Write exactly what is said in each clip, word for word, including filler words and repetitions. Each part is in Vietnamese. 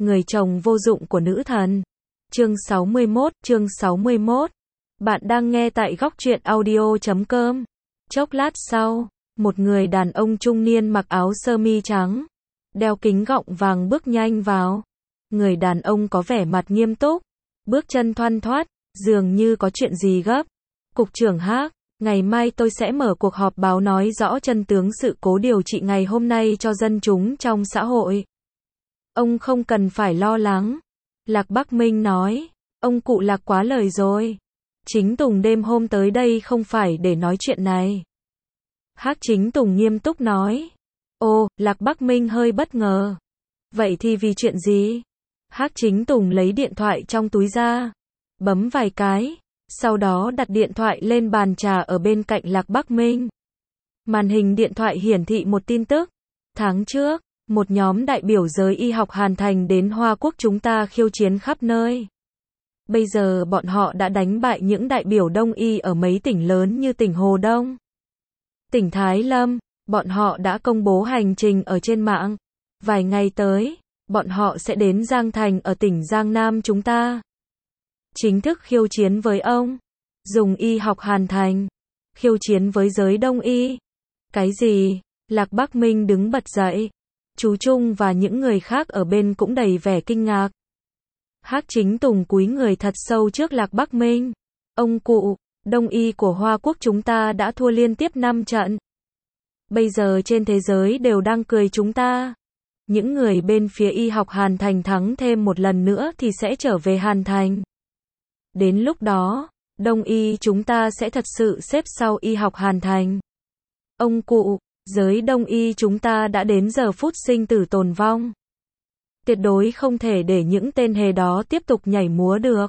Người chồng vô dụng của nữ thần. Chương sáu mươi mốt, chương sáu mươi mốt. Bạn đang nghe tại góc truyện audio chấm com. Chốc lát sau, một người đàn ông trung niên mặc áo sơ mi trắng, đeo kính gọng vàng bước nhanh vào. Người đàn ông có vẻ mặt nghiêm túc, bước chân thoăn thoắt, dường như có chuyện gì gấp. Cục trưởng Hắc, ngày mai tôi sẽ mở cuộc họp báo nói rõ chân tướng sự cố điều trị ngày hôm nay cho dân chúng trong xã hội. Ông không cần phải lo lắng. Lạc Bắc Minh nói, ông cụ Lạc quá lời rồi. Chính Tùng đêm hôm tới đây không phải để nói chuyện này. Hắc Chính Tùng nghiêm túc nói. Ồ, Lạc Bắc Minh hơi bất ngờ. Vậy thì vì chuyện gì? Hắc Chính Tùng lấy điện thoại trong túi ra, bấm vài cái, sau đó đặt điện thoại lên bàn trà ở bên cạnh Lạc Bắc Minh. Màn hình điện thoại hiển thị một tin tức. Tháng trước, một nhóm đại biểu giới y học Hàn Thành đến Hoa Quốc chúng ta khiêu chiến khắp nơi. Bây giờ bọn họ đã đánh bại những đại biểu đông y ở mấy tỉnh lớn như tỉnh Hồ Đông, tỉnh Thái Lâm. Bọn họ đã công bố hành trình ở trên mạng. Vài ngày tới, bọn họ sẽ đến Giang Thành ở tỉnh Giang Nam chúng ta. Chính thức khiêu chiến với ông. Dùng y học Hàn Thành. Khiêu chiến với giới đông y. Cái gì? Lạc Bắc Minh đứng bật dậy. Chú Trung và những người khác ở bên cũng đầy vẻ kinh ngạc. Hắc Chính Tùng cúi người thật sâu trước Lạc Bắc Minh. Ông cụ, đông y của Hoa Quốc chúng ta đã thua liên tiếp năm trận. Bây giờ trên thế giới đều đang cười chúng ta. Những người bên phía y học Hàn Thành thắng thêm một lần nữa thì sẽ trở về Hàn Thành. Đến lúc đó, đông y chúng ta sẽ thật sự xếp sau y học Hàn Thành. Ông cụ, giới đông y chúng ta đã đến giờ phút sinh tử tồn vong. Tuyệt đối không thể để những tên hề đó tiếp tục nhảy múa được.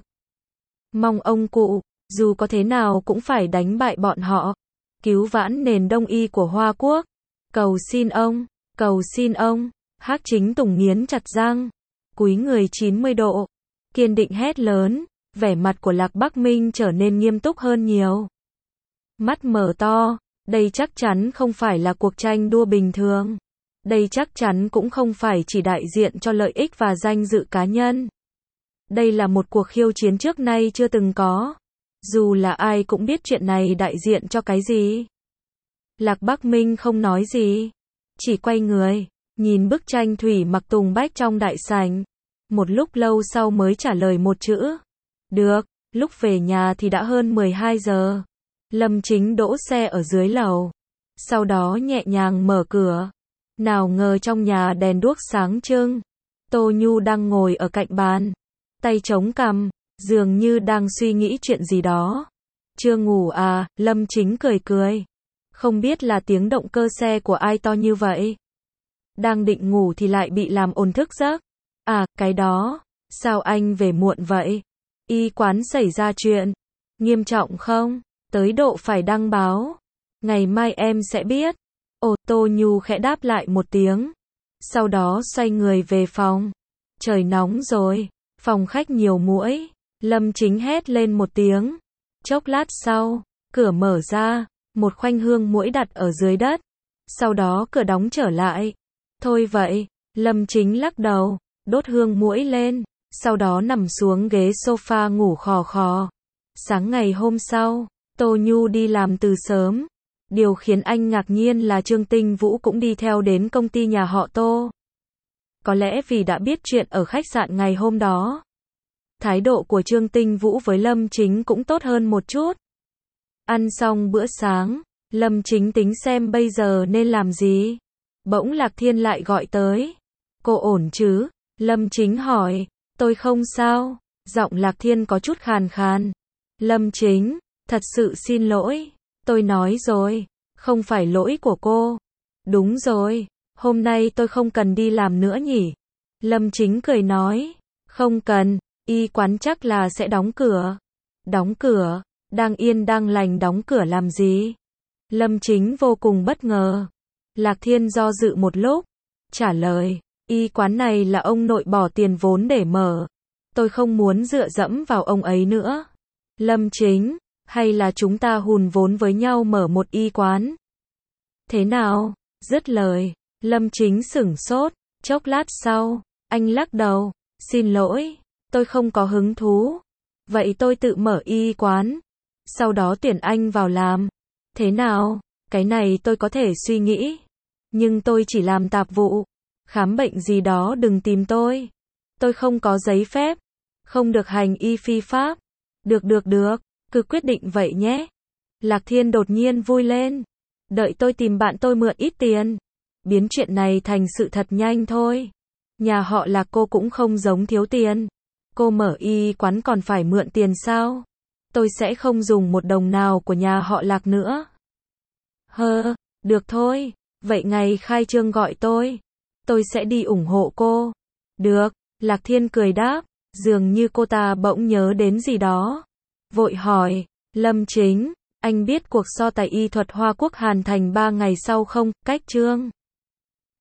Mong ông cụ, dù có thế nào cũng phải đánh bại bọn họ. Cứu vãn nền đông y của Hoa Quốc. Cầu xin ông, cầu xin ông. Hắc Chính Tùng nghiến chặt răng, cúi người chín mươi độ, kiên định hét lớn. Vẻ mặt của Lạc Bắc Minh trở nên nghiêm túc hơn nhiều. Mắt mở to, đây chắc chắn không phải là cuộc tranh đua bình thường. Đây chắc chắn cũng không phải chỉ đại diện cho lợi ích và danh dự cá nhân. Đây là một cuộc khiêu chiến trước nay chưa từng có. Dù là ai cũng biết chuyện này đại diện cho cái gì. Lạc Bắc Minh không nói gì, chỉ quay người, nhìn bức tranh thủy mặc Tùng Bách trong đại sảnh. Một lúc lâu sau mới trả lời một chữ. Được. Lúc về nhà thì đã hơn mười hai giờ. Lâm Chính đỗ xe ở dưới lầu. Sau đó nhẹ nhàng mở cửa. Nào ngờ trong nhà đèn đuốc sáng trưng. Tô Nhu đang ngồi ở cạnh bàn, tay chống cằm, dường như đang suy nghĩ chuyện gì đó. Chưa ngủ à? Lâm Chính cười cười. Không biết là tiếng động cơ xe của ai to như vậy. Đang định ngủ thì lại bị làm ồn thức giấc. À, cái đó. Sao anh về muộn vậy? Y quán xảy ra chuyện. Nghiêm trọng không? Tới độ phải đăng báo. Ngày mai em sẽ biết. Ồ, Tô Nhu khẽ đáp lại một tiếng. Sau đó xoay người về phòng. Trời nóng rồi. Phòng khách nhiều muỗi. Lâm Chính hét lên một tiếng. Chốc lát sau, cửa mở ra. Một khoanh hương muỗi đặt ở dưới đất. Sau đó cửa đóng trở lại. Thôi vậy. Lâm Chính lắc đầu, đốt hương muỗi lên. Sau đó nằm xuống ghế sofa ngủ khò khò. Sáng ngày hôm sau, Tô Nhu đi làm từ sớm. Điều khiến anh ngạc nhiên là Trương Tinh Vũ cũng đi theo đến công ty nhà họ Tô. Có lẽ vì đã biết chuyện ở khách sạn ngày hôm đó. Thái độ của Trương Tinh Vũ với Lâm Chính cũng tốt hơn một chút. Ăn xong bữa sáng, Lâm Chính tính xem bây giờ nên làm gì. Bỗng Lạc Thiên lại gọi tới. Cô ổn chứ? Lâm Chính hỏi. Tôi không sao. Giọng Lạc Thiên có chút khàn khàn. Lâm Chính, thật sự xin lỗi. Tôi nói rồi, không phải lỗi của cô. Đúng rồi, hôm nay tôi không cần đi làm nữa nhỉ? Lâm Chính cười nói. Không cần, y quán chắc là sẽ đóng cửa. Đóng cửa? Đang yên đang lành đóng cửa làm gì? Lâm Chính vô cùng bất ngờ. Lạc Thiên do dự một lúc, trả lời. Y quán này là ông nội bỏ tiền vốn để mở. Tôi không muốn dựa dẫm vào ông ấy nữa. Lâm Chính, hay là chúng ta hùn vốn với nhau mở một y quán? Thế nào? Dứt lời, Lâm Chính sửng sốt. Chốc lát sau, anh lắc đầu. Xin lỗi, tôi không có hứng thú. Vậy tôi tự mở y quán. Sau đó tuyển anh vào làm. Thế nào? Cái này tôi có thể suy nghĩ. Nhưng tôi chỉ làm tạp vụ. Khám bệnh gì đó đừng tìm tôi. Tôi không có giấy phép. Không được hành y phi pháp. Được được được, cứ quyết định vậy nhé. Lạc Thiên đột nhiên vui lên. Đợi tôi tìm bạn tôi mượn ít tiền. Biến chuyện này thành sự thật nhanh thôi. Nhà họ Lạc cô cũng không giống thiếu tiền. Cô mở y quán còn phải mượn tiền sao? Tôi sẽ không dùng một đồng nào của nhà họ Lạc nữa. Hơ, được thôi. Vậy ngày khai trương gọi tôi. Tôi sẽ đi ủng hộ cô. Được, Lạc Thiên cười đáp. Dường như cô ta bỗng nhớ đến gì đó. Vội hỏi, Lâm Chính, anh biết cuộc so tài y thuật Hoa Quốc Hàn Thành ba ngày sau không? Cách trương.